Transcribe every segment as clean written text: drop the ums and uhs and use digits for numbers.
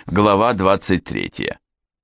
Глава 23.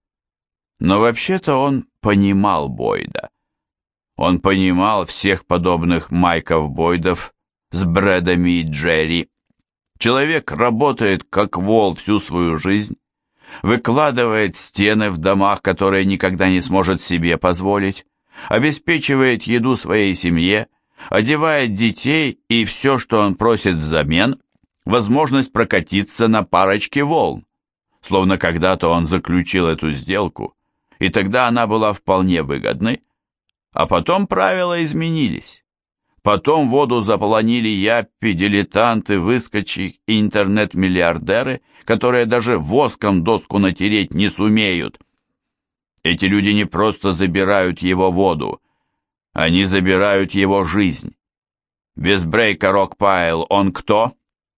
Но вообще-то он понимал Бойда. Он понимал всех подобных Майков Бойдов с Брэдами и Джерри. Человек работает как вол всю свою жизнь, выкладывает стены в домах, которые никогда не сможет себе позволить, обеспечивает еду своей семье, одевает детей и все, что он просит взамен, возможность прокатиться на парочке волн. Словно когда-то он заключил эту сделку, и тогда она была вполне выгодной, а потом правила изменились. Потом воду заполонили яппи, дилетанты, выскочи и интернет-миллиардеры, которые даже воском доску натереть не сумеют. Эти люди не просто забирают его воду, они забирают его жизнь. Без Брейка Рокпайл он кто?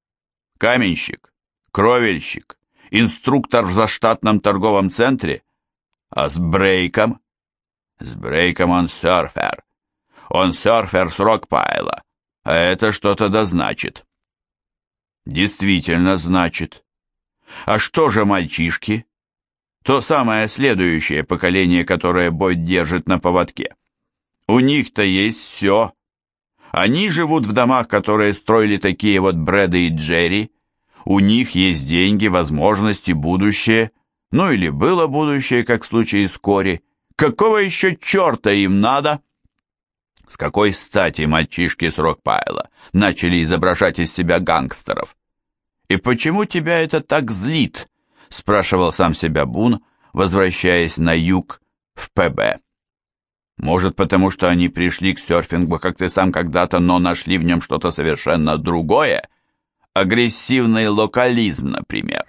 Каменщик, кровельщик, инструктор в заштатном торговом центре? А с Брейком? С Брейком он серфер. Он серфер с Рокпайла, а это что-то да значит. Действительно значит. А что же мальчишки? То самое следующее поколение, которое Бойд держит на поводке. У них-то есть все. Они живут в домах, которые строили такие вот Брэды и Джерри. У них есть деньги, возможности, будущее. Ну или было будущее, как в случае с Кори. Какого еще черта им надо? С какой стати мальчишки с Рокпайла начали изображать из себя гангстеров? «И почему тебя это так злит?» – спрашивал сам себя Бун, возвращаясь на юг в ПБ. «Может, потому что они пришли к серфингу, как ты сам когда-то, но нашли в нем что-то совершенно другое? Агрессивный локализм, например.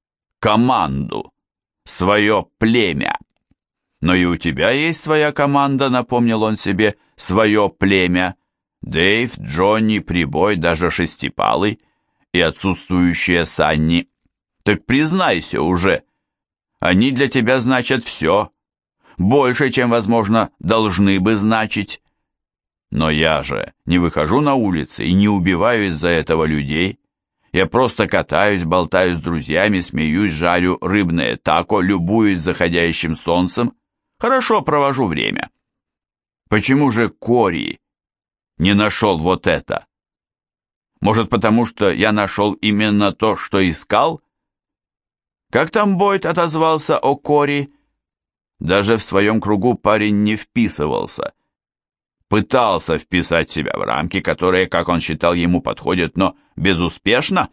Команду. Свое племя. Но и у тебя есть своя команда», – напомнил он себе, – «свое племя. Дэйв, Джонни, Прибой, даже Шестипалый и отсутствующая Санни. Так признайся уже, они для тебя значат все, больше, чем, возможно, должны бы значить. Но я же не выхожу на улицы и не убиваю из-за этого людей. Я просто катаюсь, болтаю с друзьями, смеюсь, жарю рыбное тако, любуюсь заходящим солнцем, хорошо провожу время. Почему же Кори не нашел вот это? Может, потому что я нашел именно то, что искал? Как там Бойд отозвался о Кори? Даже в своем кругу парень не вписывался. Пытался вписать себя в рамки, которые, как он считал, ему подходят, но безуспешно.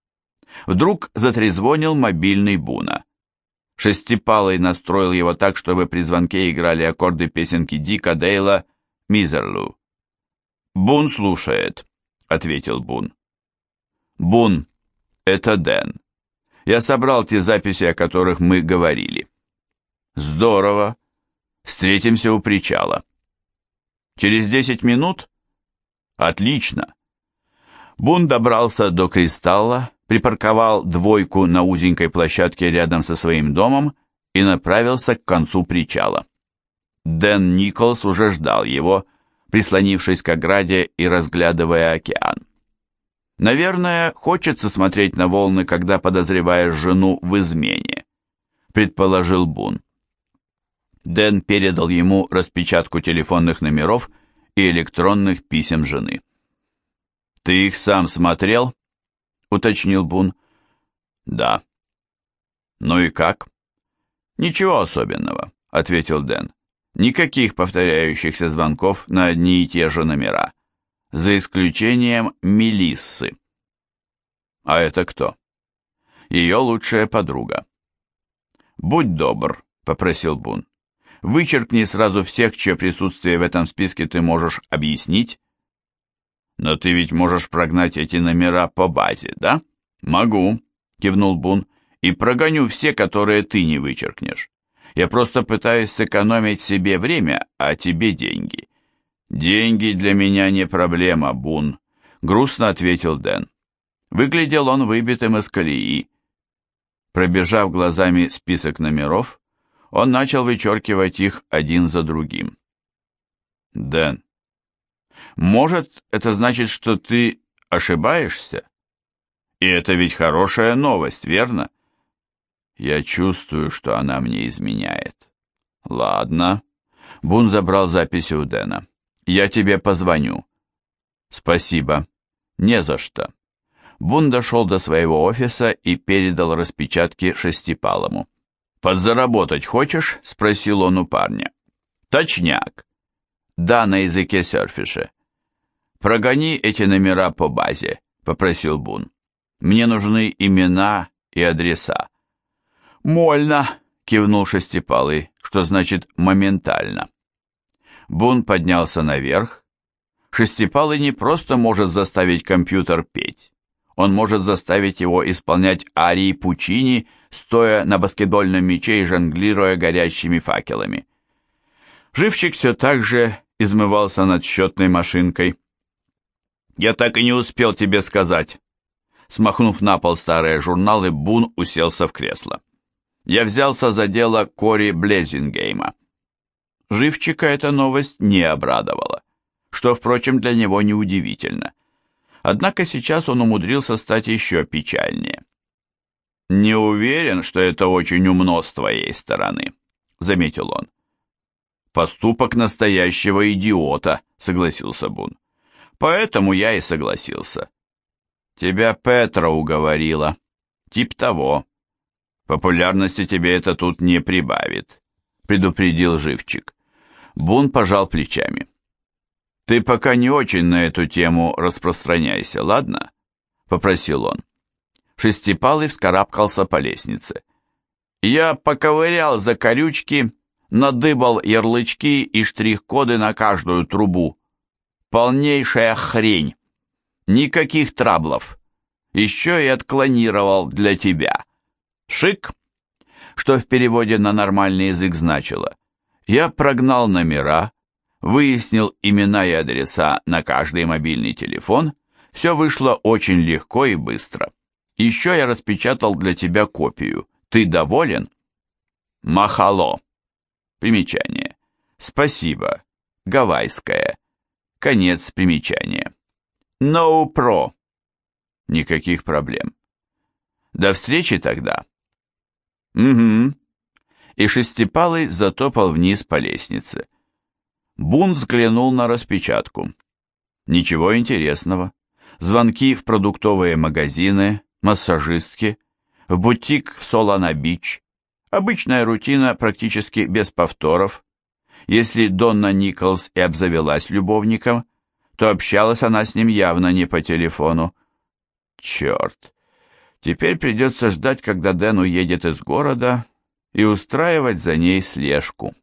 Вдруг затрезвонил мобильный Буна. Шестипалый настроил его так, чтобы при звонке играли аккорды песенки Дика Дейла «Мизерлу». «Бун слушает», — ответил Бун. «Бун, это Дэн. Я собрал те записи, о которых мы говорили». «Здорово. Встретимся у причала». «Через 10 минут?» «Отлично». Бун добрался до «Кристалла», припарковал двойку на узенькой площадке рядом со своим домом и направился к концу причала. Дэн Николс уже ждал его, прислонившись к ограде и разглядывая океан. «Наверное, хочется смотреть на волны, когда подозреваешь жену в измене», предположил Бун. Дэн передал ему распечатку телефонных номеров и электронных писем жены. «Ты их сам смотрел?» — уточнил Бун. «Да». «Ну и как?» «Ничего особенного», — ответил Дэн. «Никаких повторяющихся звонков на одни и те же номера, за исключением Мелиссы». «А это кто?» «Ее лучшая подруга». «Будь добр», — попросил Бун. «Вычеркни сразу всех, чье присутствие в этом списке ты можешь объяснить». «Но ты ведь можешь прогнать эти номера по базе, да?» «Могу», — кивнул Бун, — «и прогоню все, которые ты не вычеркнешь. Я просто пытаюсь сэкономить себе время, а тебе деньги». «Деньги для меня не проблема, Бун», — грустно ответил Дэн. Выглядел он выбитым из колеи. Пробежав глазами список номеров, он начал вычеркивать их один за другим. «Дэн, может, это значит, что ты ошибаешься? И это ведь хорошая новость, верно?» Я чувствую, что она мне изменяет. Ладно. Бун забрал записи у Дэна. Я тебе позвоню. Спасибо. Не за что. Бун дошел до своего офиса и передал распечатки Шестипалому. «Подзаработать хочешь?» — спросил он у парня. «Точняк». «Да, на языке серфиша». «Прогони эти номера по базе», — попросил Бун. «Мне нужны имена и адреса». «Мольно», — кивнул Шестипалый, что значит «моментально». Бун поднялся наверх. Шестипалый не просто может заставить компьютер петь. Он может заставить его исполнять арии Пучини, стоя на баскетбольном мяче и жонглируя горящими факелами. Живчик все так же измывался над счетной машинкой. «Я так и не успел тебе сказать». Смахнув на пол старые журналы, Бун уселся в кресло. «Я взялся за дело Кори Блезингейма». Живчика эта новость не обрадовала, что, впрочем, для него неудивительно. Однако сейчас он умудрился стать еще печальнее. «Не уверен, что это очень умно с твоей стороны», — заметил он. «Поступок настоящего идиота», — согласился Бун. «Поэтому я и согласился». «Тебя Петра уговорила. Тип того. Популярности тебе это тут не прибавит», — предупредил Живчик. Бун пожал плечами. «Ты пока не очень на эту тему распространяйся, ладно?» — попросил он. Шестипалый вскарабкался по лестнице. «Я поковырял за корючки, надыбал ярлычки и штрих-коды на каждую трубу. Полнейшая хрень. Никаких траблов. Еще и отклонировал для тебя. Шик!» Что в переводе на нормальный язык значило: «Я прогнал номера, выяснил имена и адреса на каждый мобильный телефон, все вышло очень легко и быстро. Еще я распечатал для тебя копию. Ты доволен?» Махало. Примечание. Спасибо. Гавайское. Конец примечания. No pro. Никаких проблем. До встречи тогда. Угу. И Шестипалый затопал вниз по лестнице. Бун взглянул на распечатку. Ничего интересного. Звонки в продуктовые магазины, массажистки, в бутик в Солана-Бич. Обычная рутина, практически без повторов. Если Донна Николс и обзавелась любовником, то общалась она с ним явно не по телефону. Черт. Теперь придется ждать, когда Дэн уедет из города, и устраивать за ней слежку.